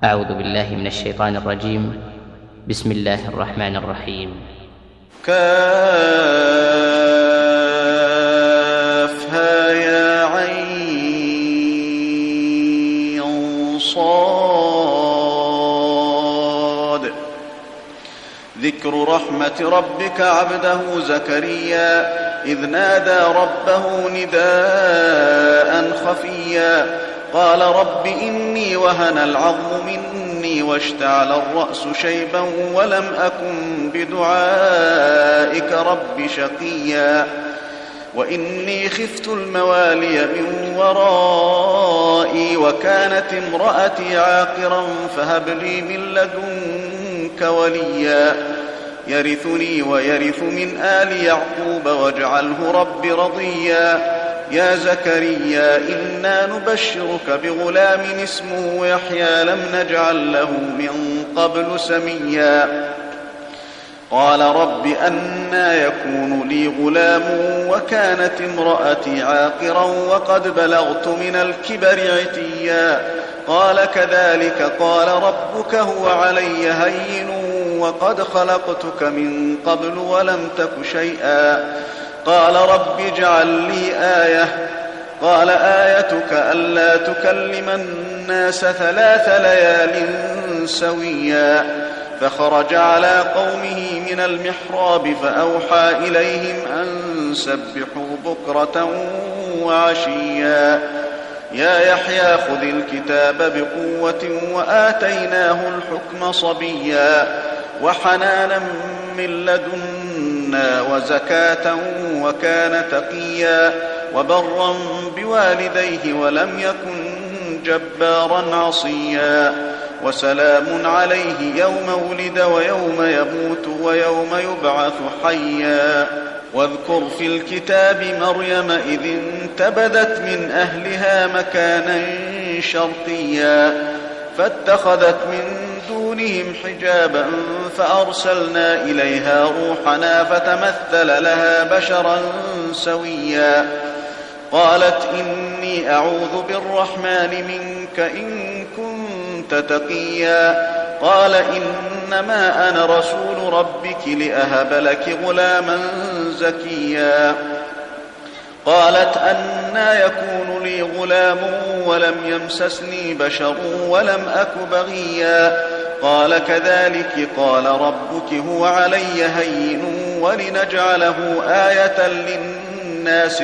أعوذ بالله من الشيطان الرجيم. بسم الله الرحمن الرحيم. كافها يا عين صاد. ذكر رحمة ربك عبده زكريا إذ نادى ربه نداء خفيا قال رب إني وهن العظم مني واشتعل الرأس شيبا ولم أكن بدعائك رب شقيا وإني خفت الموالي من ورائي وكانت امرأتي عاقرا فهب لي من لدنك وليا يرثني ويرث من آل يعقوب واجعله رب رضيا يا زكريا إنا نبشرك بغلام اسمه يحيى لم نجعل له من قبل سميا قال رب أنى يكون لي غلام وكانت امرأتي عاقرا وقد بلغت من الكبر عتيا قال كذلك قال ربك هو علي هين وقد خلقتك من قبل ولم تك شيئا قال رب اجعل لي آية قال آيتك ألا تكلم الناس 3 ليال سويا فخرج على قومه من المحراب فأوحى إليهم أن سبحوا بكرة وعشيا يا يحيى خذ الكتاب بقوة وآتيناه الحكم صبيا وحنانا من لدنا وزكاة وكان تقيا وبرا بوالديه ولم يكن جبارا عصيا وسلام عليه يوم ولد ويوم يموت ويوم يبعث حيا واذكر في الكتاب مريم إذ انتبذت من أهلها مكانا شرقيا فاتخذت من دونهم حجابا فأرسلنا إليها روحنا فتمثل لها بشرا سويا قالت إني أعوذ بالرحمن منك إن كنت تقيا قال إنما أنا رسول ربك لأهب لك غلاما زكيا قالت أنى يكون لي غلام ولم يمسسني بشر ولم أك بغيا قال كذلك قال ربك هو علي هين ولنجعله آية للناس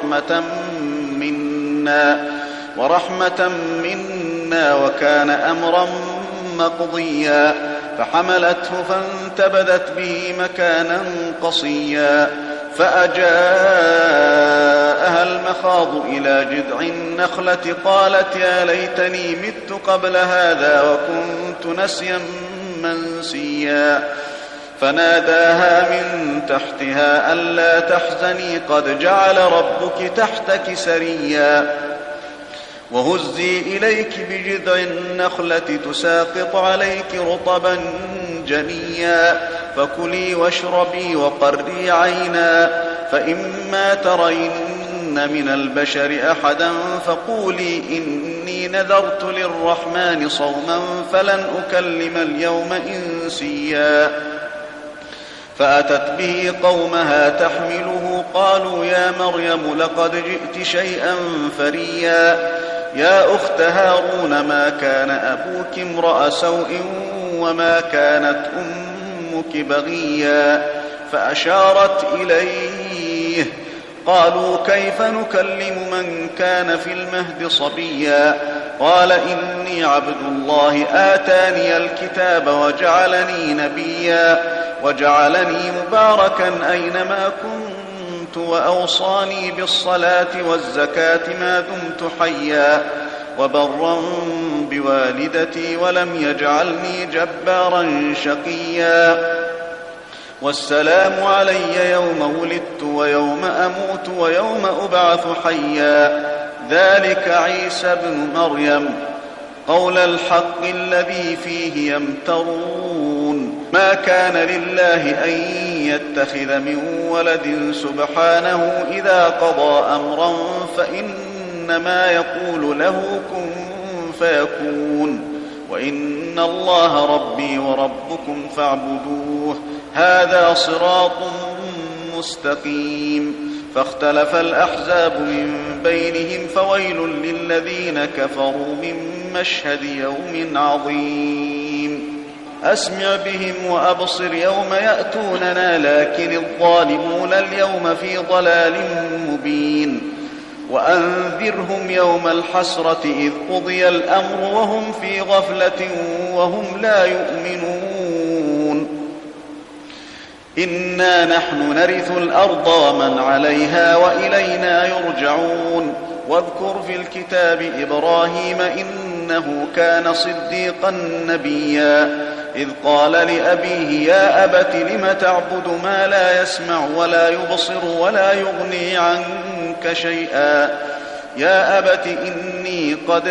ورحمة منا وكان أمرا مقضيا فحملته فانتبذت به مكانا قصيا فأجاءها المخاض إلى جذع النخلة قالت يا ليتني مت قبل هذا وكنت نسيا منسيا فناداها من تحتها ألا تحزني قد جعل ربك تحتك سريا وهزي إليك بجذع النخلة تساقط عليك رطبا جنيا فكلي واشربي وقري عينا فإما ترين من البشر أحدا فقولي إني نذرت للرحمن صوما فلن أكلم اليوم إنسيا فأتت به قومها تحمله قالوا يا مريم لقد جئت شيئا فريا يا أخت هارون ما كان أبوك امرأ سوء وما كانت أمك بغيا فأشارت إليه قالوا كيف نكلم من كان في المهد صبيا قال إني عبد الله آتاني الكتاب وجعلني نبيا وجعلني مباركا أينما كنت وأوصاني بالصلاة والزكاة ما دمت حيا وبرا بوالدتي ولم يجعلني جبارا شقيا والسلام علي يوم ولدت ويوم أموت ويوم أبعث حيا ذلك عيسى ابن مريم قول الحق الذي فيه يمترون ما كان لله أن يتخذ من ولد سبحانه إذا قضى أمرا فإنما يقول له كن فيكون وإن الله ربي وربكم فاعبدوه هذا صراط مستقيم. فاختلف الأحزاب من بينهم فويل للذين كفروا من مشهد يوم عظيم. أسمع بهم وأبصر يوم يأتوننا لكن الظالمون اليوم في ضلال مبين. وأنذرهم يوم الحسرة إذ قضي الأمر وهم في غفلة وهم لا يؤمنون. إنا نحن نرث الأرض ومن عليها وإلينا يرجعون. واذكر في الكتاب إبراهيم إنه كان صديقا نبيا إذ قال لأبيه يا أبت لم تعبد ما لا يسمع ولا يبصر ولا يغني عنك شيئا يا أبت إني قد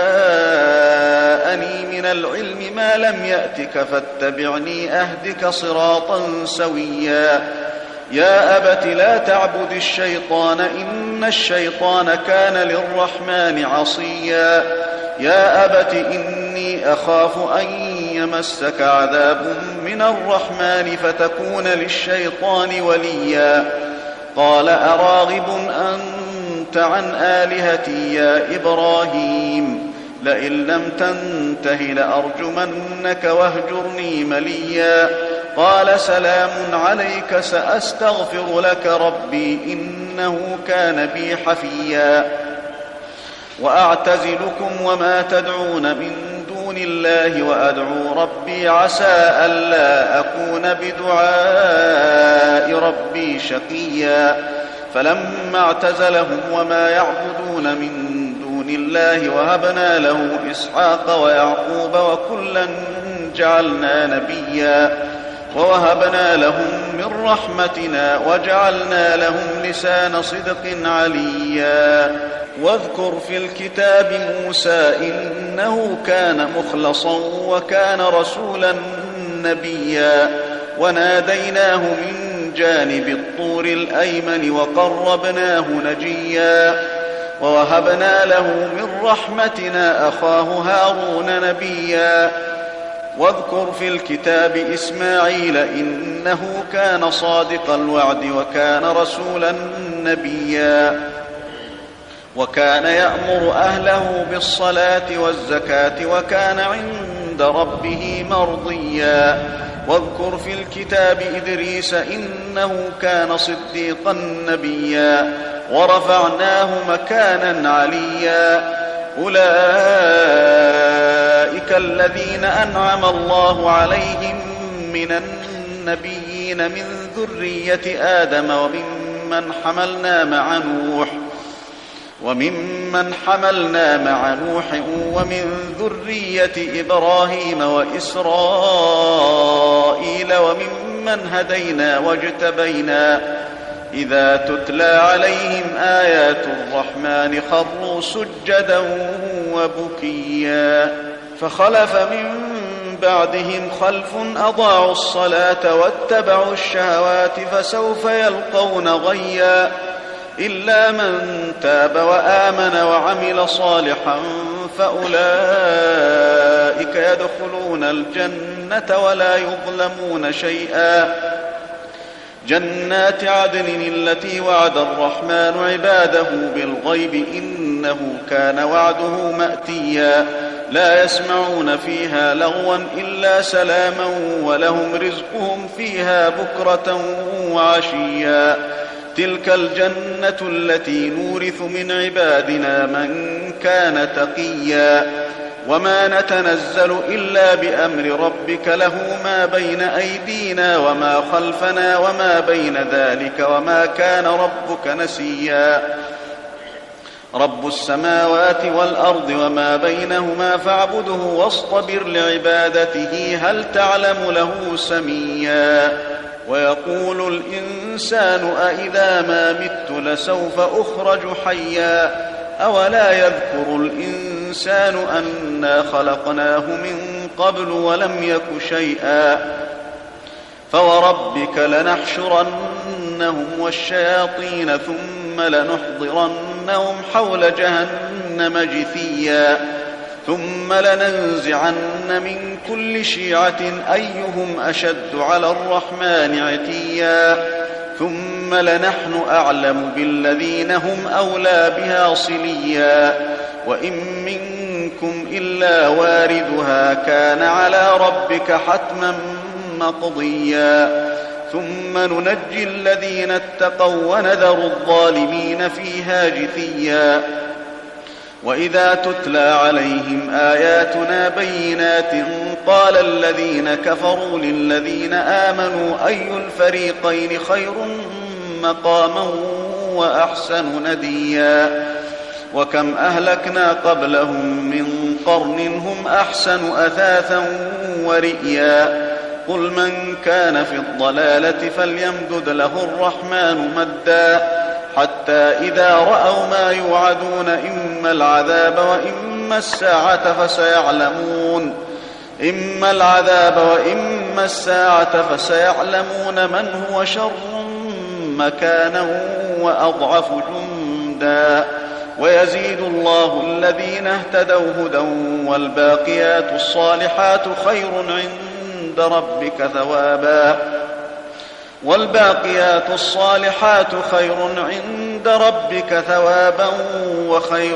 جاءني من العلم ما لم يأتك فاتبعني أهدك صراطا سويا يا أبت لا تعبد الشيطان إن الشيطان كان للرحمن عصيا يا أبت إني أخاف أن يمسك عذاب من الرحمن فتكون للشيطان وليا قال أراغب أنت عن آلهتي يا إبراهيم لئن لم تنته لأرجمنك واهجرني مليا قال سلام عليك سأستغفر لك ربي إنه كان بي حفيا وأعتزلكم وما تدعون من دون الله وأدعو ربي عسى ألا أكون بدعاء ربي شقيا فلما اعتزلهم وما يعبدون من دون الله وهبنا له إسحاق ويعقوب وكلا جعلنا نبيا ووهبنا لهم من رحمتنا وجعلنا لهم لسان صدق عليا واذكر في الكتاب موسى إنه كان مخلصا وكان رسولا نبيا وناديناه من جانب الطور الأيمن وقربناه نجيا ووهبنا له من رحمتنا أخاه هارون نبيا واذكر في الكتاب إسماعيل إنه كان صادق الوعد وكان رسولا نبيا وكان يأمر أهله بالصلاة والزكاة وكان عند ربه مرضيا واذكر في الكتاب إدريس إنه كان صديقا نبيا ورفعناه مكانا عليا أولئك الذين أنعم الله عليهم من النبيين من ذرية آدم وممن حملنا مع نوح ومن ذرية إبراهيم وإسرائيل وممن هدينا واجتبينا إذا تتلى عليهم آيات الرحمن خروا سجدا وبكيا فخلف من بعدهم خلف أضاعوا الصلاة واتبعوا الشهوات فسوف يلقون غيا إلا من تاب وآمن وعمل صالحا فأولئك يدخلون الجنة ولا يظلمون شيئا جنات عدن التي وعد الرحمن عباده بالغيب إنه كان وعده مأتيا لا يسمعون فيها لغوا إلا سلاما ولهم رزقهم فيها بكرة وعشيا تلك الجنة التي نورث من عبادنا من كان تقيا وما نتنزل إلا بأمر ربك له ما بين أيدينا وما خلفنا وما بين ذلك وما كان ربك نسيا رب السماوات والأرض وما بينهما فاعبده واصطبر لعبادته هل تعلم له سميا ويقول الإنسان أإذا ما مت لسوف أخرج حيا أولا يذكر الإنسان أنا خلقناه من قبل ولم يك شيئا فوربك لنحشرنهم والشياطين ثم لنحضرنهم حول جهنم جثيا ثم لننزعن من كل شيعة أيهم أشد على الرحمن عتيا ثم لنحن أعلم بالذين هم أولى بها صليا وإن منكم إلا واردها كان على ربك حتما مقضيا ثم ننجي الذين اتقوا ونذر الظالمين فيها جثيا وإذا تتلى عليهم آياتنا بينات قال الذين كفروا للذين آمنوا أي الفريقين خير مقاما وأحسن نديا وكم أهلكنا قبلهم من قرن هم أحسن أثاثا ورئيا قل من كان في الضلالة فليمدد له الرحمن مدا حتى إذا رأوا ما يوعدون إما العذاب وإما الساعة فسيعلمون من هو شر مكانا وأضعف جندا ويزيد الله الذين اهتدوا هدى والباقيات الصالحات خير عند ربك ثوابا وخير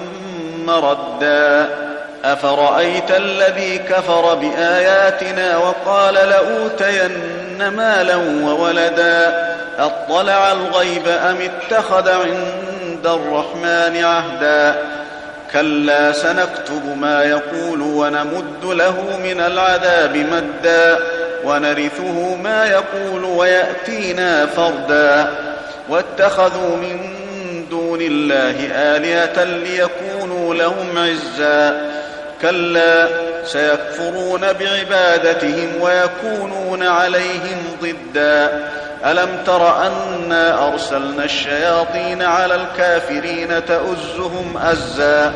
مردا أفرأيت الذي كفر بآياتنا وقال لأوتين مالا وولدا أطلع الغيب أم اتخذ عند الرحمن عهدا كلا سنكتب ما يقول ونمد له من العذاب مدا ونرثه ما يقول ويأتينا فردا واتخذوا من دون الله آلهة ليكونوا لهم عزا كلا سيكفرون بعبادتهم ويكونون عليهم ضدا ألم تر أنا أرسلنا الشياطين على الكافرين تؤزهم أزا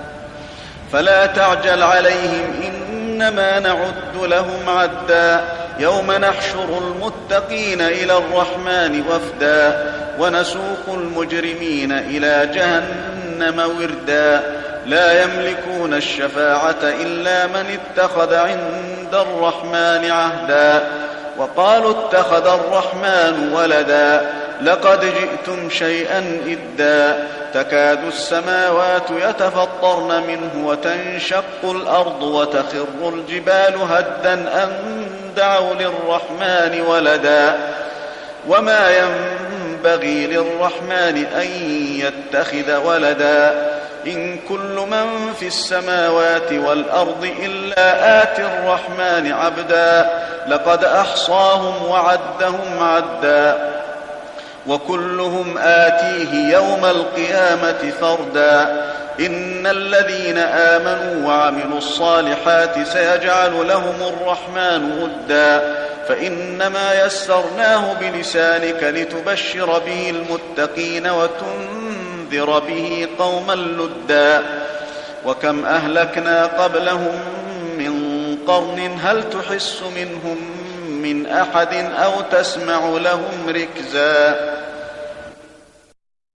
فلا تعجل عليهم إنما نعد لهم عدا يوم نحشر المتقين إلى الرحمن وفدا ونسوق المجرمين إلى جهنم وردا لا يملكون الشفاعة إلا من اتخذ عند الرحمن عهدا وقالوا اتخذ الرحمن ولدا لقد جئتم شيئا إدا تكاد السماوات يتفطرن منه وتنشق الأرض وتخر الجبال هدا أن دعوا للرحمن ولدا وما ينبغي للرحمن أن يتخذ ولدا إن كل من في السماوات والأرض إلا آتي الرحمن عبدا لقد أحصاهم وعدهم عدا وكلهم آتيه يوم القيامة فردا إن الذين آمنوا وعملوا الصالحات سيجعل لهم الرحمن ودا فإنما يسرناه بلسانك لتبشر به المتقين وتنذر به قوما لدا وكم أهلكنا قبلهم من قرن هل تحس منهم من أحد أو تسمع لهم ركزا